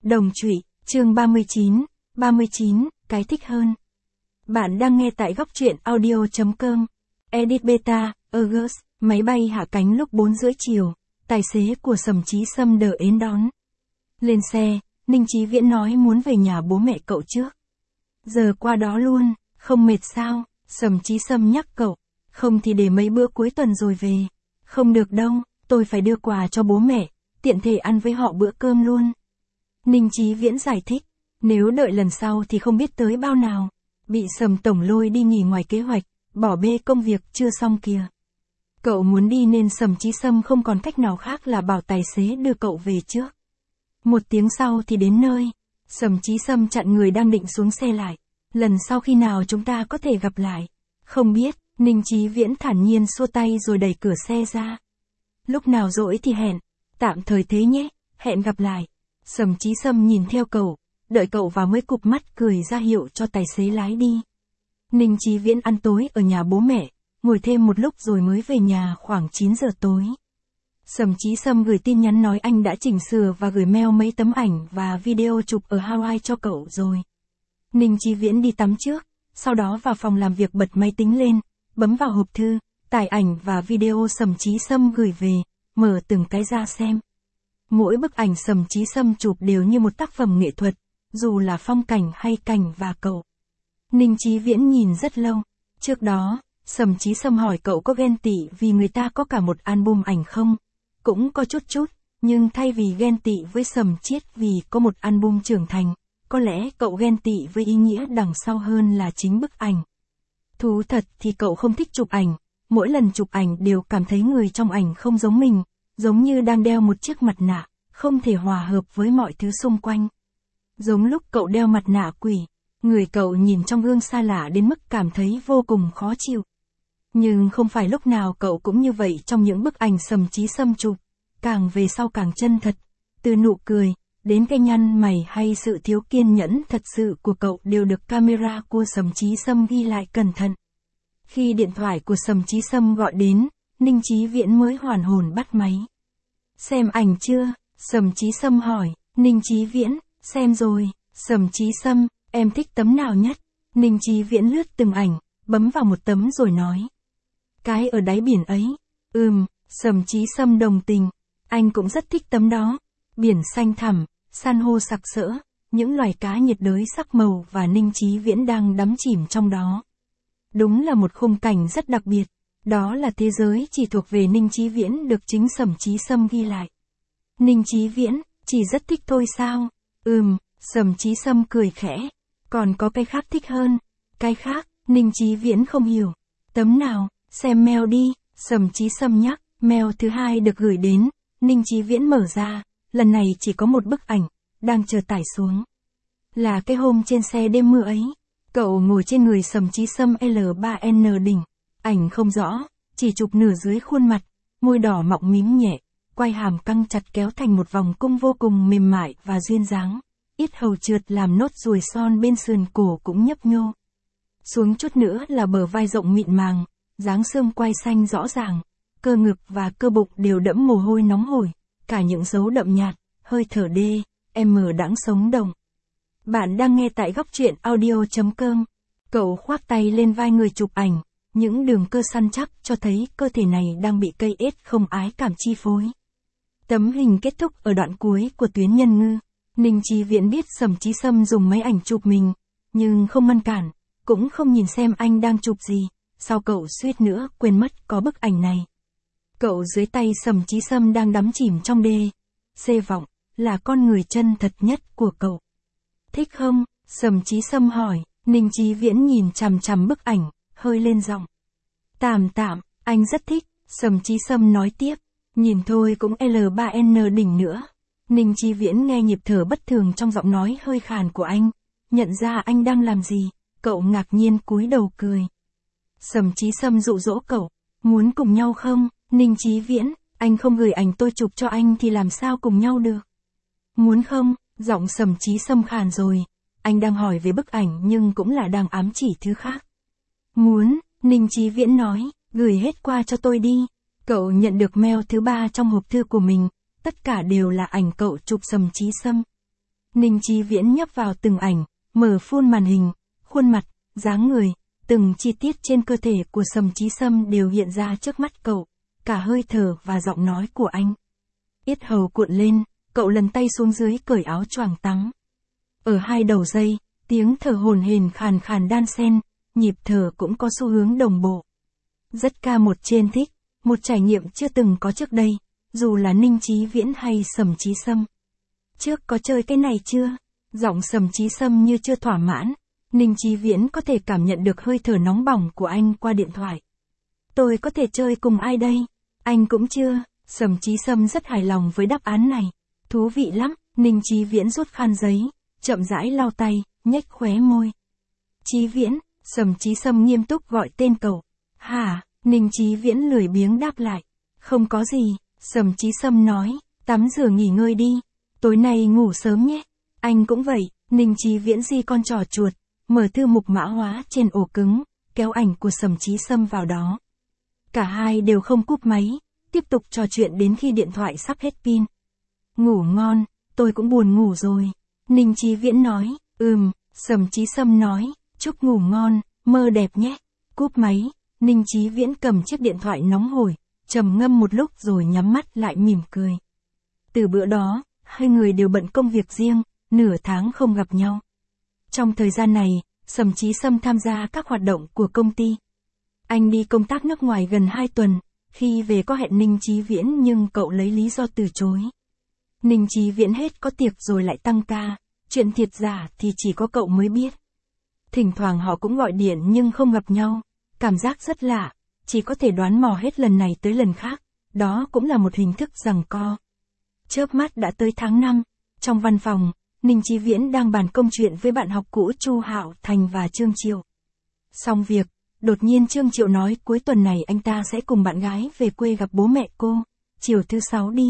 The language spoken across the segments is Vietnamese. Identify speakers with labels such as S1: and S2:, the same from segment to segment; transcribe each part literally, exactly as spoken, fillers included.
S1: Đồng trụy, chương ba mươi chín, ba mươi chín, cái thích hơn. Bạn đang nghe tại góc truyện audio chấm com. Edit Beta, August, máy bay hạ cánh lúc bốn rưỡi chiều, tài xế của Sầm Chí Sâm đợi đến đón. Lên xe, Ninh Chí Viễn nói muốn về nhà bố mẹ cậu trước. Giờ qua đó luôn, không mệt sao? Sầm Chí Sâm nhắc cậu, không thì để mấy bữa cuối tuần rồi về. Không được đâu, tôi phải đưa quà cho bố mẹ, tiện thể ăn với họ bữa cơm luôn. Ninh Chí Viễn giải thích, nếu đợi lần sau thì không biết tới bao nào. Bị Sầm Tổng lôi đi nghỉ ngoài kế hoạch, bỏ bê công việc chưa xong kìa. Cậu muốn đi nên Sầm Chí Sâm không còn cách nào khác là bảo tài xế đưa cậu về trước. Một tiếng sau thì đến nơi, Sầm Chí Sâm chặn người đang định xuống xe lại. Lần sau khi nào chúng ta có thể gặp lại? Không biết, Ninh Chí Viễn thản nhiên xua tay rồi đẩy cửa xe ra. Lúc nào rỗi thì hẹn, tạm thời thế nhé, hẹn gặp lại. Sầm Chí Sâm nhìn theo cậu, đợi cậu vào mới cụp mắt cười ra hiệu cho tài xế lái đi. Ninh Chí Viễn ăn tối ở nhà bố mẹ, ngồi thêm một lúc rồi mới về nhà khoảng chín giờ tối. Sầm Chí Sâm gửi tin nhắn nói anh đã chỉnh sửa và gửi mail mấy tấm ảnh và video chụp ở Hawaii cho cậu rồi. Ninh Chí Viễn đi tắm trước, sau đó vào phòng làm việc bật máy tính lên, bấm vào hộp thư, tải ảnh và video Sầm Chí Sâm gửi về, mở từng cái ra xem. Mỗi bức ảnh Sầm Chí Sâm chụp đều như một tác phẩm nghệ thuật, dù là phong cảnh hay cảnh và cậu. Ninh Chí Viễn nhìn rất lâu. Trước đó, Sầm Chí Sâm hỏi cậu có ghen tị vì người ta có cả một album ảnh không? Cũng có chút chút, nhưng thay vì ghen tị với Sầm Chiết vì có một album trưởng thành, có lẽ cậu ghen tị với ý nghĩa đằng sau hơn là chính bức ảnh. Thú thật thì cậu không thích chụp ảnh, mỗi lần chụp ảnh đều cảm thấy người trong ảnh không giống mình, giống như đang đeo một chiếc mặt nạ, không thể hòa hợp với mọi thứ xung quanh. Giống lúc cậu đeo mặt nạ quỷ, người cậu nhìn trong gương xa lạ đến mức cảm thấy vô cùng khó chịu. Nhưng không phải lúc nào cậu cũng như vậy trong những bức ảnh Sầm Chí Sâm chụp, càng về sau càng chân thật, từ nụ cười, đến cái nhăn mày hay sự thiếu kiên nhẫn thật sự của cậu đều được camera của Sầm Chí Sâm ghi lại cẩn thận. Khi điện thoại của Sầm Chí Sâm gọi đến, Ninh Chí Viễn mới hoàn hồn bắt máy. Xem ảnh chưa? Sầm Chí Sâm hỏi. Ninh Chí Viễn, xem rồi. Sầm Chí Sâm, em thích tấm nào nhất? Ninh Chí Viễn lướt từng ảnh, bấm vào một tấm rồi nói. Cái ở đáy biển ấy. Ừm, Sầm Chí Sâm đồng tình. Anh cũng rất thích tấm đó. Biển xanh thẳm, san hô sặc sỡ, những loài cá nhiệt đới sắc màu và Ninh Chí Viễn đang đắm chìm trong đó. Đúng là một khung cảnh rất đặc biệt. Đó là thế giới chỉ thuộc về Ninh Chí Viễn được chính Sầm Chí Sâm ghi lại. Ninh Chí Viễn, chỉ rất thích thôi sao? Ừm, Sầm Chí Sâm cười khẽ. Còn có cái khác thích hơn. Cái khác, Ninh Chí Viễn không hiểu. Tấm nào, xem mail đi, Sầm Chí Sâm nhắc. Mail thứ hai được gửi đến, Ninh Chí Viễn mở ra, lần này chỉ có một bức ảnh, đang chờ tải xuống. Là cái hôm trên xe đêm mưa ấy, cậu ngồi trên người Sầm Chí Sâm L ba N đỉnh. Ảnh không rõ, chỉ chụp nửa dưới khuôn mặt, môi đỏ mọng mím nhẹ, quai hàm căng chặt kéo thành một vòng cung vô cùng mềm mại và duyên dáng. Yết hầu trượt làm nốt ruồi son bên sườn cổ cũng nhấp nhô. Xuống chút nữa là bờ vai rộng mịn màng, dáng xương quai xanh rõ ràng, cơ ngực và cơ bụng đều đẫm mồ hôi nóng hổi, cả những dấu đậm nhạt, hơi thở đê, em đãng sống động. Bạn đang nghe tại góc truyện audio chấm com. Cậu khoác tay lên vai người chụp ảnh. Những đường cơ săn chắc cho thấy cơ thể này đang bị cây ết không ái cảm chi phối. Tấm hình kết thúc ở đoạn cuối của tuyến nhân ngư. Ninh Chí Viễn biết Sầm Chí Sâm dùng máy ảnh chụp mình, nhưng không ngăn cản, cũng không nhìn xem anh đang chụp gì, sao cậu suýt nữa quên mất có bức ảnh này. Cậu dưới tay Sầm Chí Sâm đang đắm chìm trong đê. Xê vọng, là con người chân thật nhất của cậu. Thích không? Sầm Chí Sâm hỏi. Ninh Chí Viễn nhìn chằm chằm bức ảnh, hơi lên giọng. Tạm tạm, anh rất thích, Sầm Chí Sâm nói tiếp. Nhìn thôi cũng L ba N đỉnh nữa. Ninh Chí Viễn nghe nhịp thở bất thường trong giọng nói hơi khàn của anh. Nhận ra anh đang làm gì, cậu ngạc nhiên cúi đầu cười. Sầm Chí Sâm dụ dỗ cậu. Muốn cùng nhau không? Ninh Chí Viễn, anh không gửi ảnh tôi chụp cho anh thì làm sao cùng nhau được? Muốn không? Giọng Sầm Chí Sâm khàn rồi. Anh đang hỏi về bức ảnh nhưng cũng là đang ám chỉ thứ khác. Muốn, Ninh Chí Viễn nói, gửi hết qua cho tôi đi. Cậu nhận được mail thứ ba trong hộp thư của mình, tất cả đều là ảnh cậu chụp Sầm Chí Sâm. Ninh Chí Viễn nhấp vào từng ảnh, mở full màn hình, khuôn mặt, dáng người, từng chi tiết trên cơ thể của Sầm Chí Sâm đều hiện ra trước mắt cậu, cả hơi thở và giọng nói của anh. Yết hầu cuộn lên, cậu lần tay xuống dưới cởi áo choàng tắm. Ở hai đầu dây, tiếng thở hổn hển khàn khàn đan xen, nhịp thở cũng có xu hướng đồng bộ. Rất ca một trên thích, một trải nghiệm chưa từng có trước đây, dù là Ninh Chí Viễn hay Sầm Chí Sâm. Trước có chơi cái này chưa? Giọng Sầm Chí Sâm như chưa thỏa mãn, Ninh Chí Viễn có thể cảm nhận được hơi thở nóng bỏng của anh qua điện thoại. Tôi có thể chơi cùng ai đây? Anh cũng chưa. Sầm Chí Sâm rất hài lòng với đáp án này. Thú vị lắm. Ninh Chí Viễn rút khăn giấy, chậm rãi lau tay, nhếch khóe môi. Chí Viễn, Sầm Chí Sâm nghiêm túc gọi tên cậu. Hả? Ninh Chí Viễn lười biếng đáp lại. Không có gì, Sầm Chí Sâm nói, tắm rửa nghỉ ngơi đi. Tối nay ngủ sớm nhé. Anh cũng vậy. Ninh Chí Viễn di con trò chuột, mở thư mục mã hóa trên ổ cứng, kéo ảnh của Sầm Chí Sâm vào đó. Cả hai đều không cúp máy, tiếp tục trò chuyện đến khi điện thoại sắp hết pin. Ngủ ngon, tôi cũng buồn ngủ rồi. Ninh Chí Viễn nói, ừm, Sầm Chí Sâm nói, chúc ngủ ngon, mơ đẹp nhé. Cúp máy, Ninh Chí Viễn cầm chiếc điện thoại nóng hổi, trầm ngâm một lúc rồi nhắm mắt lại mỉm cười. Từ bữa đó, hai người đều bận công việc riêng, nửa tháng không gặp nhau. Trong thời gian này, Sầm Chí Sâm tham gia các hoạt động của công ty. Anh đi công tác nước ngoài gần hai tuần, khi về có hẹn Ninh Chí Viễn nhưng cậu lấy lý do từ chối. Ninh Chí Viễn hết có tiệc rồi lại tăng ca, chuyện thiệt giả thì chỉ có cậu mới biết. Thỉnh thoảng họ cũng gọi điện nhưng không gặp nhau, cảm giác rất lạ, chỉ có thể đoán mò hết lần này tới lần khác, đó cũng là một hình thức giằng co. Chớp mắt đã tới tháng năm, trong văn phòng, Ninh Chí Viễn đang bàn công chuyện với bạn học cũ Chu Hạo Thành và Trương Triệu. Xong việc, đột nhiên Trương Triệu nói cuối tuần này anh ta sẽ cùng bạn gái về quê gặp bố mẹ cô, chiều thứ sáu đi.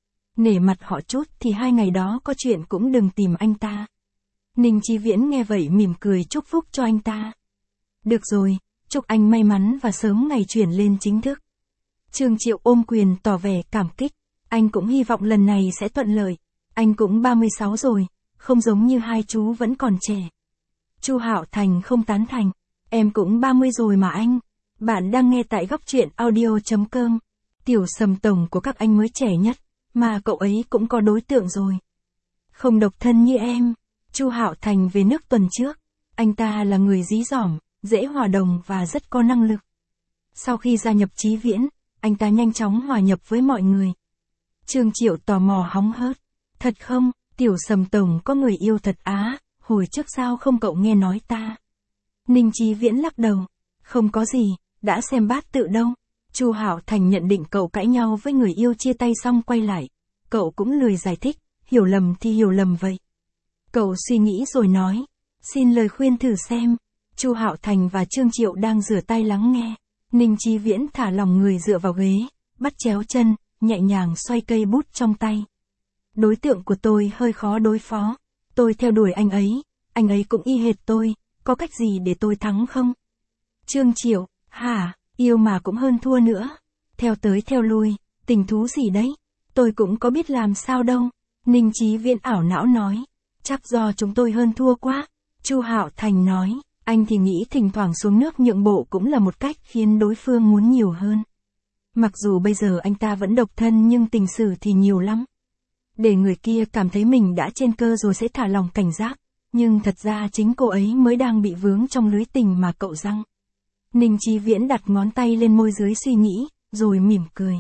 S1: Nể mặt họ chút thì hai ngày đó có chuyện cũng đừng tìm anh ta. Ninh Chí Viễn nghe vậy mỉm cười chúc phúc cho anh ta. Được rồi, chúc anh may mắn và sớm ngày chuyển lên chính thức. Trương Triệu ôm quyền tỏ vẻ cảm kích, anh cũng hy vọng lần này sẽ thuận lợi. Anh cũng ba mươi sáu rồi, không giống như hai chú vẫn còn trẻ. Chu Hạo Thành không tán thành, em cũng ba mươi rồi mà anh. Bạn đang nghe tại góc truyện audio chấm com. Tiểu Sầm tổng của các anh mới trẻ nhất, mà cậu ấy cũng có đối tượng rồi. Không độc thân như em. Chu Hạo Thành về nước tuần trước, anh ta là người dí dỏm, dễ hòa đồng và rất có năng lực. Sau khi gia nhập Chí Viễn, anh ta nhanh chóng hòa nhập với mọi người. Trương Triệu tò mò hóng hớt. Thật không, Tiểu Sầm tổng có người yêu thật á, hồi trước sao không cậu nghe nói ta? Ninh Chí Viễn lắc đầu. Không có gì, đã xem bát tự đâu. Chu Hạo Thành nhận định cậu cãi nhau với người yêu chia tay xong quay lại. Cậu cũng lười giải thích, hiểu lầm thì hiểu lầm vậy. Cậu suy nghĩ rồi nói, xin lời khuyên thử xem. Chu Hạo Thành và Trương Triệu đang rửa tay lắng nghe. Ninh Chí Viễn thả lỏng người dựa vào ghế, bắt chéo chân, nhẹ nhàng xoay cây bút trong tay. Đối tượng của tôi hơi khó đối phó. Tôi theo đuổi anh ấy, anh ấy cũng y hệt tôi, có cách gì để tôi thắng không? Trương Triệu, hả, yêu mà cũng hơn thua nữa. Theo tới theo lui, tình thú gì đấy, tôi cũng có biết làm sao đâu. Ninh Chí Viễn ảo não nói, chắc do chúng tôi hơn thua quá. Chu Hạo Thành nói, anh thì nghĩ thỉnh thoảng xuống nước nhượng bộ cũng là một cách khiến đối phương muốn nhiều hơn. Mặc dù bây giờ anh ta vẫn độc thân nhưng tình sử thì nhiều lắm. Để người kia cảm thấy mình đã trên cơ rồi sẽ thả lòng cảnh giác, nhưng thật ra chính cô ấy mới đang bị vướng trong lưới tình mà cậu răng. Ninh Chí Viễn đặt ngón tay lên môi dưới suy nghĩ, rồi mỉm cười.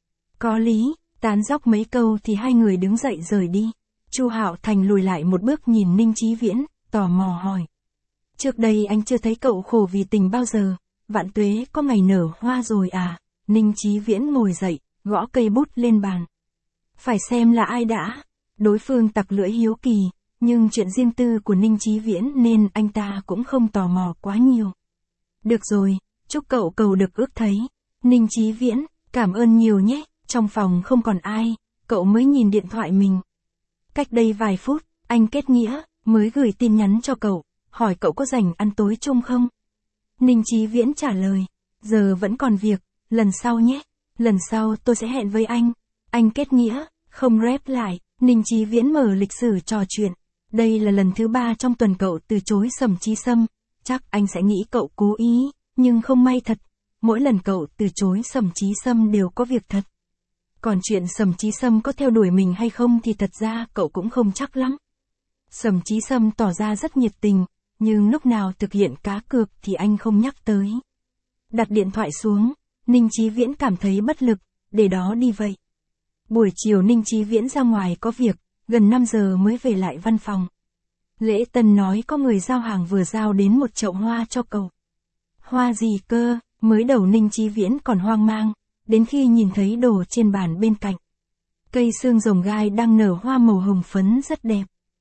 S1: Có lý, tán dóc mấy câu thì hai người đứng dậy rời đi. Chu Hạo Thành lùi lại một bước nhìn Ninh Chí Viễn, tò mò hỏi. Trước đây anh chưa thấy cậu khổ vì tình bao giờ, vạn tuế có ngày nở hoa rồi à? Ninh Chí Viễn ngồi dậy, gõ cây bút lên bàn. Phải xem là ai đã. Đối phương tặc lưỡi hiếu kỳ, nhưng chuyện riêng tư của Ninh Chí Viễn nên anh ta cũng không tò mò quá nhiều. Được rồi, chúc cậu cầu được ước thấy. Ninh Chí Viễn, cảm ơn nhiều nhé. Trong phòng không còn ai, cậu mới nhìn điện thoại mình. Cách đây vài phút, anh kết nghĩa, mới gửi tin nhắn cho cậu, hỏi cậu có rảnh ăn tối chung không? Ninh Chí Viễn trả lời, giờ vẫn còn việc, lần sau nhé, lần sau tôi sẽ hẹn với anh. Anh kết nghĩa, không rep lại, Ninh Chí Viễn mở lịch sử trò chuyện. Đây là lần thứ ba trong tuần cậu từ chối Sầm Chí Sâm, chắc anh sẽ nghĩ cậu cố ý, nhưng không may thật. Mỗi lần cậu từ chối Sầm Chí Sâm đều có việc thật. Còn chuyện Sầm Chí Sâm có theo đuổi mình hay không thì thật ra cậu cũng không chắc lắm. Sầm Chí Sâm tỏ ra rất nhiệt tình, nhưng lúc nào thực hiện cá cược thì anh không nhắc tới. Đặt điện thoại xuống, Ninh Chí Viễn cảm thấy bất lực, để đó đi vậy. Buổi chiều Ninh Chí Viễn ra ngoài có việc, gần năm giờ mới về lại văn phòng. Lễ Tân nói có người giao hàng vừa giao đến một chậu hoa cho cậu. Hoa gì cơ? Mới đầu Ninh Chí Viễn còn hoang mang, đến khi nhìn thấy đồ trên bàn bên cạnh. Cây xương rồng gai đang nở hoa màu hồng phấn rất đẹp.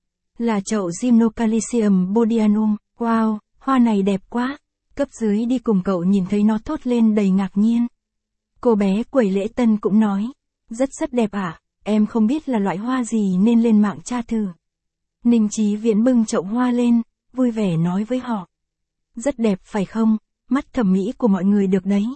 S1: Là chậu Gymnocalcium bodianum, wow, hoa này đẹp quá. Cấp dưới đi cùng cậu nhìn thấy nó thốt lên đầy ngạc nhiên. Cô bé quầy lễ tân cũng nói, rất rất đẹp ạ, à? Em không biết là loại hoa gì nên lên mạng tra thử. Ninh Chí Viễn bưng chậu hoa lên, vui vẻ nói với họ. Rất đẹp phải không, mắt thẩm mỹ của mọi người được đấy.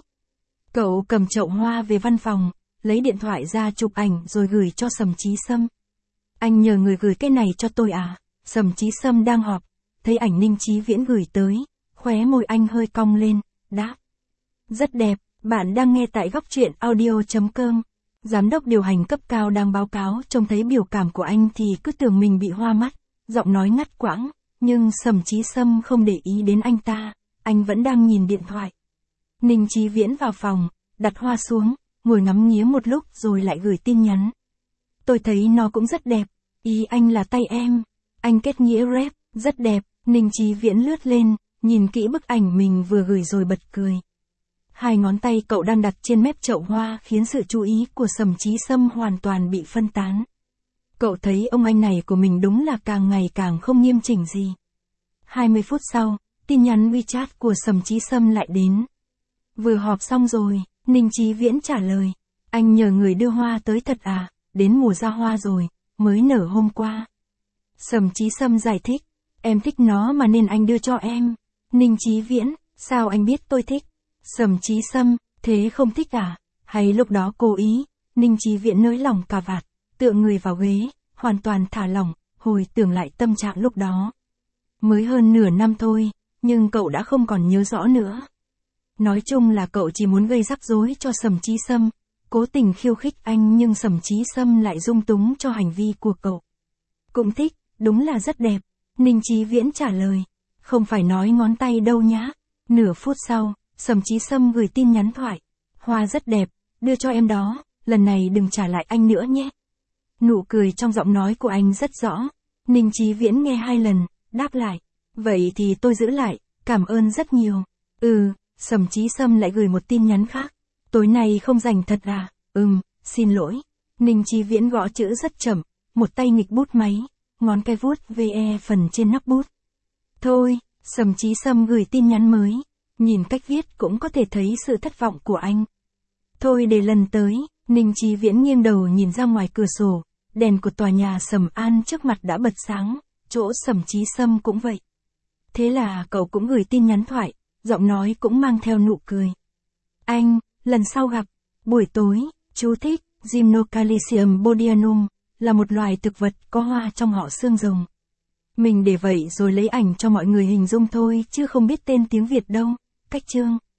S1: Cậu cầm chậu hoa về văn phòng, lấy điện thoại ra chụp ảnh rồi gửi cho Sầm Chí Sâm. Anh nhờ người gửi cái này cho tôi à? Sầm Chí Sâm đang họp, thấy ảnh Ninh Chí Viễn gửi tới, khóe môi anh hơi cong lên, đáp. Rất đẹp, bạn đang nghe tại góc truyện audio chấm com. Giám đốc điều hành cấp cao đang báo cáo, trông thấy biểu cảm của anh thì cứ tưởng mình bị hoa mắt, giọng nói ngắt quãng, nhưng Sầm Chí Sâm không để ý đến anh ta, anh vẫn đang nhìn điện thoại. Ninh Chí Viễn vào phòng, đặt hoa xuống, ngồi ngắm nghía một lúc rồi lại gửi tin nhắn. Tôi thấy nó cũng rất đẹp, ý anh là tay em, anh kết nghĩa rep, rất đẹp. Ninh Chí Viễn lướt lên, nhìn kỹ bức ảnh mình vừa gửi rồi bật cười. Hai ngón tay cậu đang đặt trên mép chậu hoa khiến sự chú ý của Sầm Chí Sâm hoàn toàn bị phân tán. Cậu thấy ông anh này của mình đúng là càng ngày càng không nghiêm chỉnh gì. hai mươi phút sau, tin nhắn WeChat của Sầm Chí Sâm lại đến. Vừa họp xong rồi, Ninh Chí Viễn trả lời. Anh nhờ người đưa hoa tới thật à, đến mùa ra hoa rồi, mới nở hôm qua. Sầm Chí Sâm giải thích. Em thích nó mà nên anh đưa cho em. Ninh Chí Viễn, sao anh biết tôi thích? Sầm Chí Sâm, thế không thích à? Hay lúc đó cố ý? Ninh Chí Viễn nới lỏng cà vạt, tựa người vào ghế, hoàn toàn thả lỏng, hồi tưởng lại tâm trạng lúc đó. Mới hơn nửa năm thôi, nhưng cậu đã không còn nhớ rõ nữa. Nói chung là cậu chỉ muốn gây rắc rối cho Sầm Chí Sâm, cố tình khiêu khích anh nhưng Sầm Chí Sâm lại dung túng cho hành vi của cậu. Cũng thích, đúng là rất đẹp. Ninh Chí Viễn trả lời. Không phải nói ngón tay đâu nhá. Nửa phút sau, Sầm Chí Sâm gửi tin nhắn thoại. Hoa rất đẹp, đưa cho em đó, lần này đừng trả lại anh nữa nhé. Nụ cười trong giọng nói của anh rất rõ. Ninh Chí Viễn nghe hai lần, đáp lại. Vậy thì tôi giữ lại, cảm ơn rất nhiều. Ừ, Sầm Chí Sâm lại gửi một tin nhắn khác. Tối nay không rảnh thật à? Ừm, xin lỗi. Ninh Chí Viễn gõ chữ rất chậm, một tay nghịch bút máy, ngón cái vuốt ve phần trên nắp bút. Thôi, Sầm Chí Sâm gửi tin nhắn mới, nhìn cách viết cũng có thể thấy sự thất vọng của anh. Thôi để lần tới, Ninh Chí Viễn nghiêng đầu nhìn ra ngoài cửa sổ, đèn của tòa nhà Sầm An trước mặt đã bật sáng, chỗ Sầm Chí Sâm cũng vậy. Thế là cậu cũng gửi tin nhắn thoại, giọng nói cũng mang theo nụ cười. Anh, lần sau gặp, buổi tối, chú thích, Gymnocalcium bodianum, là một loài thực vật có hoa trong họ xương rồng. Mình để vậy rồi lấy ảnh cho mọi người hình dung thôi chứ không biết tên tiếng Việt đâu. Cách chương.